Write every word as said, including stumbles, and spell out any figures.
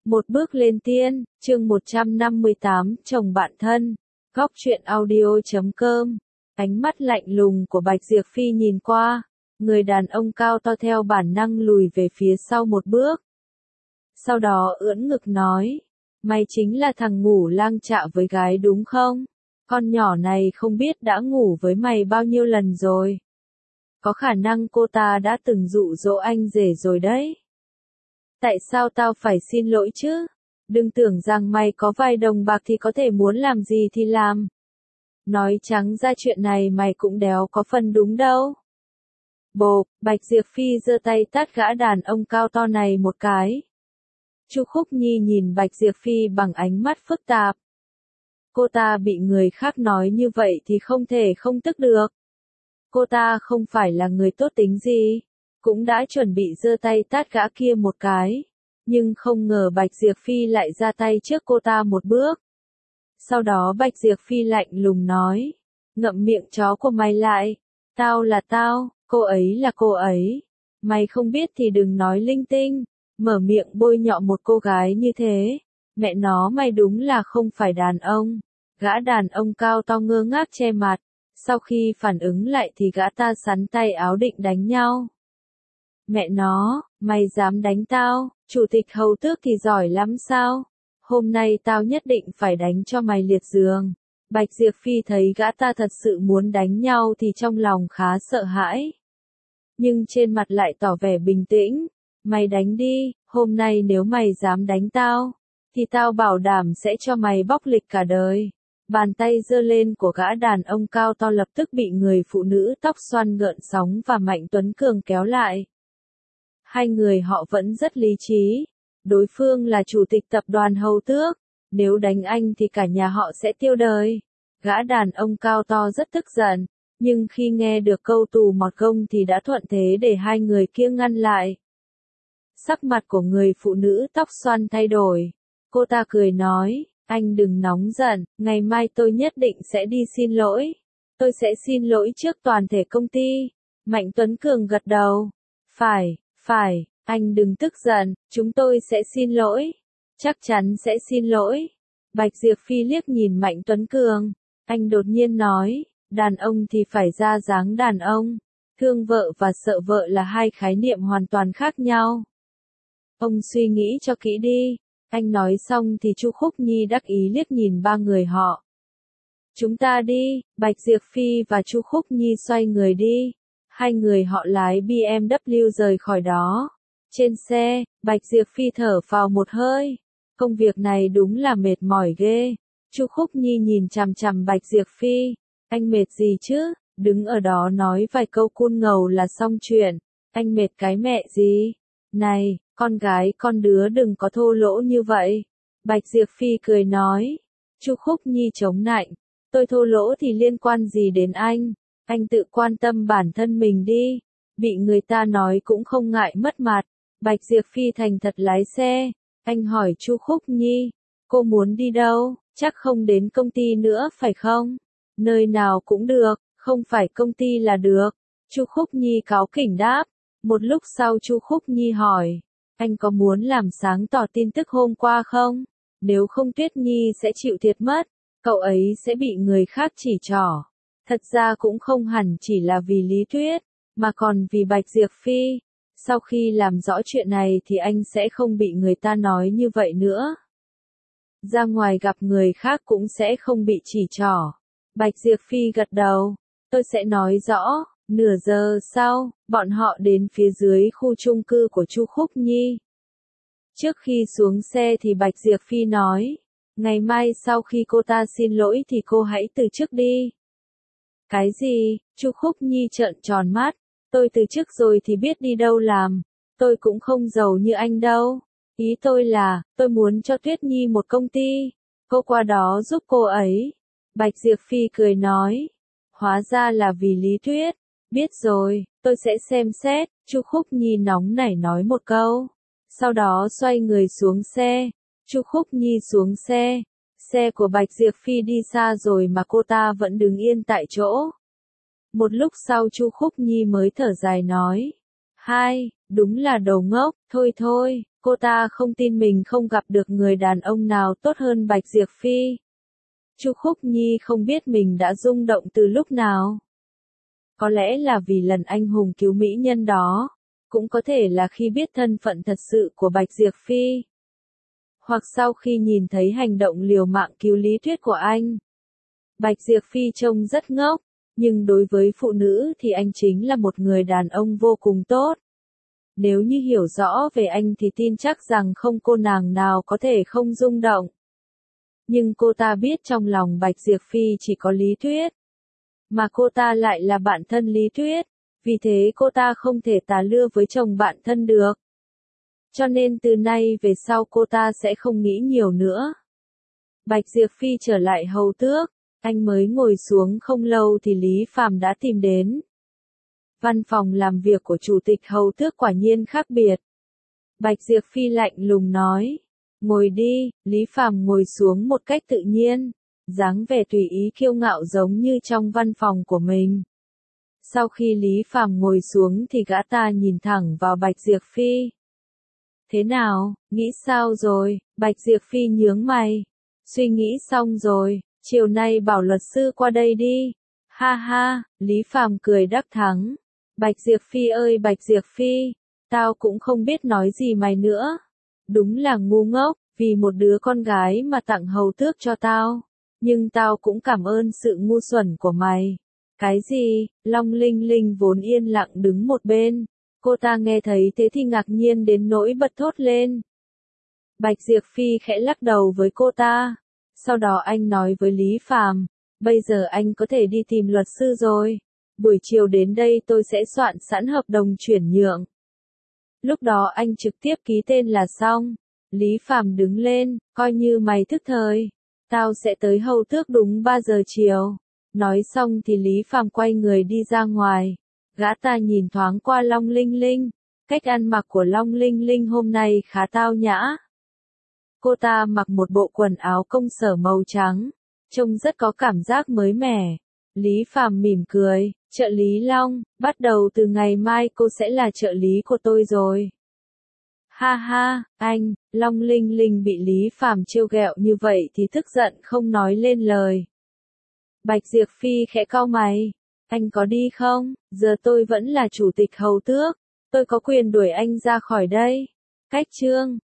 Một bước lên tiên, chương một trăm năm mươi tám, chồng bạn thân. Góc truyện audio chấm com. Ánh mắt lạnh lùng của Bạch Diệp Phi nhìn qua, người đàn ông cao to theo bản năng lùi về phía sau một bước. Sau đó ưỡn ngực nói, mày chính là thằng ngủ lang chạ với gái đúng không? Con nhỏ này không biết đã ngủ với mày bao nhiêu lần rồi. Có khả năng cô ta đã từng dụ dỗ anh rể rồi đấy. Tại sao tao phải xin lỗi chứ? Đừng tưởng rằng mày có vài đồng bạc thì có thể muốn làm gì thì làm. Nói trắng ra chuyện này mày cũng đéo có phần đúng đâu. Bộp, Bạch Diệp Phi giơ tay tát gã đàn ông cao to này một cái. Chu Khúc Nhi nhìn Bạch Diệp Phi bằng ánh mắt phức tạp. Cô ta bị người khác nói như vậy thì không thể không tức được. Cô ta không phải là người tốt tính gì, cũng đã chuẩn bị giơ tay tát gã kia một cái, nhưng không ngờ Bạch Diệp Phi lại ra tay trước cô ta một bước. Sau đó Bạch Diệp Phi lạnh lùng nói, ngậm miệng chó của mày lại, tao là tao, cô ấy là cô ấy, mày không biết thì đừng nói linh tinh, mở miệng bôi nhọ một cô gái như thế, mẹ nó mày đúng là không phải đàn ông. Gã đàn ông cao to ngơ ngác che mặt, sau khi phản ứng lại thì gã ta sắn tay áo định đánh nhau. Mẹ nó, mày dám đánh tao, chủ tịch hầu tước thì giỏi lắm sao? Hôm nay tao nhất định phải đánh cho mày liệt giường. Bạch Diệp Phi thấy gã ta thật sự muốn đánh nhau thì trong lòng khá sợ hãi. Nhưng trên mặt lại tỏ vẻ bình tĩnh. Mày đánh đi, hôm nay nếu mày dám đánh tao, thì tao bảo đảm sẽ cho mày bóc lịch cả đời. Bàn tay giơ lên của gã đàn ông cao to lập tức bị người phụ nữ tóc xoăn gợn sóng và Mạnh Tuấn Cường kéo lại. Hai người họ vẫn rất lý trí. Đối phương là chủ tịch tập đoàn Hầu Tước. Nếu đánh anh thì cả nhà họ sẽ tiêu đời. Gã đàn ông cao to rất tức giận. Nhưng khi nghe được câu tù mọt gông thì đã thuận thế để hai người kia ngăn lại. Sắc mặt của người phụ nữ tóc xoăn thay đổi. Cô ta cười nói, anh đừng nóng giận, ngày mai tôi nhất định sẽ đi xin lỗi. Tôi sẽ xin lỗi trước toàn thể công ty. Mạnh Tuấn Cường gật đầu. Phải, phải, anh đừng tức giận, chúng tôi sẽ xin lỗi. Chắc chắn sẽ xin lỗi. Bạch Diệp Phi liếc nhìn Mạnh Tuấn Cường. Anh đột nhiên nói, đàn ông thì phải ra dáng đàn ông. Thương vợ và sợ vợ là hai khái niệm hoàn toàn khác nhau. Ông suy nghĩ cho kỹ đi. Anh nói xong thì Chu Khúc Nhi đắc ý liếc nhìn ba người họ. Chúng ta đi, Bạch Diệp Phi và Chu Khúc Nhi xoay người đi. Hai người họ lái B M W rời khỏi đó. Trên xe, Bạch Diệp Phi thở phào một hơi. Công việc này đúng là mệt mỏi ghê. Chu Khúc Nhi nhìn chằm chằm Bạch Diệp Phi. Anh mệt gì chứ? Đứng ở đó nói vài câu cun ngầu là xong chuyện. Anh mệt cái mẹ gì? Này, con gái con đứa đừng có thô lỗ như vậy. Bạch Diệp Phi cười nói. Chu Khúc Nhi chống nạnh. Tôi thô lỗ thì liên quan gì đến anh? Anh tự quan tâm bản thân mình đi. Bị người ta nói cũng không ngại mất mặt. Bạch Diệp Phi thành thật lái xe. Anh hỏi Chu Khúc Nhi. Cô muốn đi đâu? Chắc không đến công ty nữa phải không? Nơi nào cũng được, không phải công ty là được. Chu Khúc Nhi cáu kỉnh đáp. Một lúc sau Chu Khúc Nhi hỏi. Anh có muốn làm sáng tỏ tin tức hôm qua không? Nếu không Tuyết Nhi sẽ chịu thiệt mất. Cậu ấy sẽ bị người khác chỉ trỏ. Thật ra cũng không hẳn chỉ là vì Lý Tuyết, mà còn vì Bạch Diệp Phi. Sau khi làm rõ chuyện này thì anh sẽ không bị người ta nói như vậy nữa. Ra ngoài gặp người khác cũng sẽ không bị chỉ trỏ. Bạch Diệp Phi gật đầu. Tôi sẽ nói rõ. Nửa giờ sau, bọn họ đến phía dưới khu chung cư của Chu Khúc Nhi. Trước khi xuống xe thì Bạch Diệp Phi nói. Ngày mai sau khi cô ta xin lỗi thì cô hãy từ chức đi. Cái gì? Chu Khúc Nhi trợn tròn mắt. Tôi từ chức rồi thì biết đi đâu làm. Tôi cũng không giàu như anh đâu. Ý tôi là, tôi muốn cho Tuyết Nhi một công ty. Cô qua đó giúp cô ấy. Bạch Diệp Phi cười nói. Hóa ra là vì Lý Tuyết. Biết rồi, tôi sẽ xem xét. Chu Khúc Nhi nóng nảy nói một câu. Sau đó xoay người xuống xe. Chu Khúc Nhi xuống xe. Xe của Bạch Diệp Phi đi xa rồi mà cô ta vẫn đứng yên tại chỗ. Một lúc sau Chu Khúc Nhi mới thở dài nói. Hai, Đúng là đồ ngốc, thôi thôi, cô ta không tin mình không gặp được người đàn ông nào tốt hơn Bạch Diệp Phi. Chu Khúc Nhi không biết mình đã rung động từ lúc nào. Có lẽ là vì lần anh hùng cứu mỹ nhân đó, cũng có thể là khi biết thân phận thật sự của Bạch Diệp Phi. Hoặc sau khi nhìn thấy hành động liều mạng cứu Lý Tuyết của anh. Bạch Diệp Phi trông rất ngốc, nhưng đối với phụ nữ thì anh chính là một người đàn ông vô cùng tốt. Nếu như hiểu rõ về anh thì tin chắc rằng không cô nàng nào có thể không rung động. Nhưng cô ta biết trong lòng Bạch Diệp Phi chỉ có Lý Tuyết. Mà cô ta lại là bạn thân Lý Tuyết, vì thế cô ta không thể tà lưa với chồng bạn thân được. Cho nên từ nay về sau cô ta sẽ không nghĩ nhiều nữa. Bạch Diệp Phi trở lại hầu tước, anh mới ngồi xuống không lâu thì Lý Phàm đã tìm đến. Văn phòng làm việc của chủ tịch hầu tước quả nhiên khác biệt. Bạch Diệp Phi lạnh lùng nói, ngồi đi, Lý Phàm ngồi xuống một cách tự nhiên, dáng vẻ tùy ý kiêu ngạo giống như trong văn phòng của mình. Sau khi Lý Phàm ngồi xuống thì gã ta nhìn thẳng vào Bạch Diệp Phi. Thế nào, nghĩ sao rồi? Bạch Diệp Phi nhướng mày. Suy nghĩ xong rồi, chiều nay bảo luật sư qua đây đi. Ha ha, Lý Phàm cười đắc thắng. Bạch Diệp Phi ơi Bạch Diệp Phi, tao cũng không biết nói gì mày nữa. Đúng là ngu ngốc, vì một đứa con gái mà tặng hầu tước cho tao. Nhưng tao cũng cảm ơn sự ngu xuẩn của mày. Cái gì? Long Linh Linh vốn yên lặng đứng một bên. Cô ta nghe thấy thế thì ngạc nhiên đến nỗi bật thốt lên. Bạch Diệp Phi khẽ lắc đầu với cô ta. Sau đó anh nói với Lý Phàm, bây giờ anh có thể đi tìm luật sư rồi. Buổi chiều đến đây tôi sẽ soạn sẵn hợp đồng chuyển nhượng. Lúc đó anh trực tiếp ký tên là xong. Lý Phàm đứng lên, coi như mày thức thời. Tao sẽ tới hầu tước đúng ba giờ chiều. Nói xong thì Lý Phàm quay người đi ra ngoài. Gã ta nhìn thoáng qua Long Linh Linh. Cách ăn mặc của Long Linh Linh hôm nay khá tao nhã. Cô ta mặc một bộ quần áo công sở màu trắng. Trông rất có cảm giác mới mẻ. Lý Phàm mỉm cười. Trợ lý Long, bắt đầu từ ngày mai cô sẽ là trợ lý của tôi rồi. Ha ha, anh, Long Linh Linh bị Lý Phàm trêu ghẹo như vậy thì tức giận không nói lên lời. Bạch Diệp Phi khẽ cau mày. Anh có đi không? Giờ tôi vẫn là chủ tịch hầu tước. Tôi có quyền đuổi anh ra khỏi đây. Cách chương